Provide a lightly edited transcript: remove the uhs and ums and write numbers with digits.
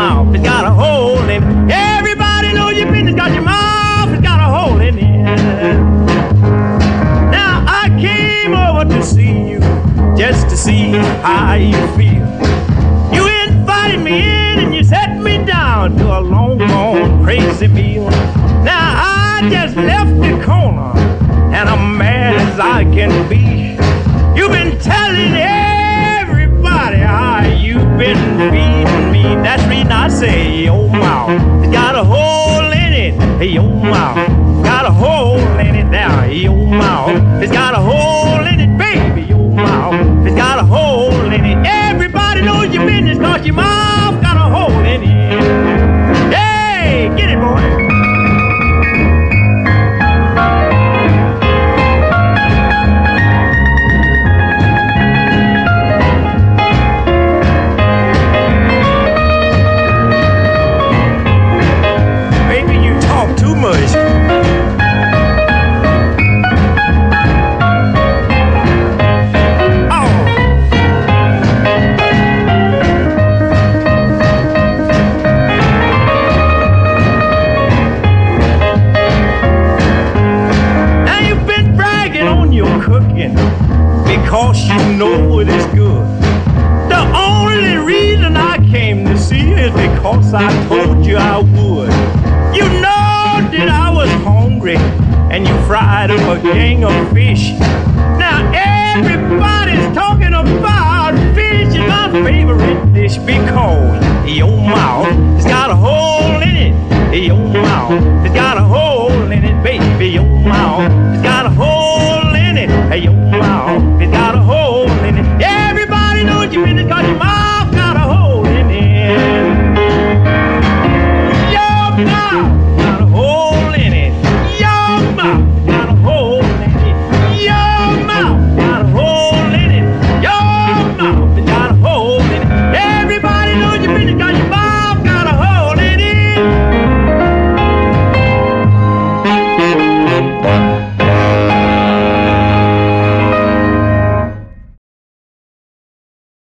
mouth has got a hole in it. Everybody knows your business 'cause your mouth has got a hole in it. Now I came over to see you just to see how you feel. You invited me in and you set me down to a long, long crazy meal. Now I just left the corner and I'm mad as I can be. You've been telling everybody how you've been feeding me. That's the reason I say your mouth has got a hole in it. Your mouth got a hole in it now. Your mouth has got a hole in it, baby. Your mouth has got a hole in it. Everybody knows your business 'cause your mouth got a hole in it. Hey, get it, boy. Too much. Oh. Now you've been bragging on your cooking because you know it is good. The only reason I came to see you is because I told you I would. You know that I was hungry and you fried up a gang of fish. Now everybody's talking about fish is my favorite dish because your mouth has got a hole in it. Your mouth has got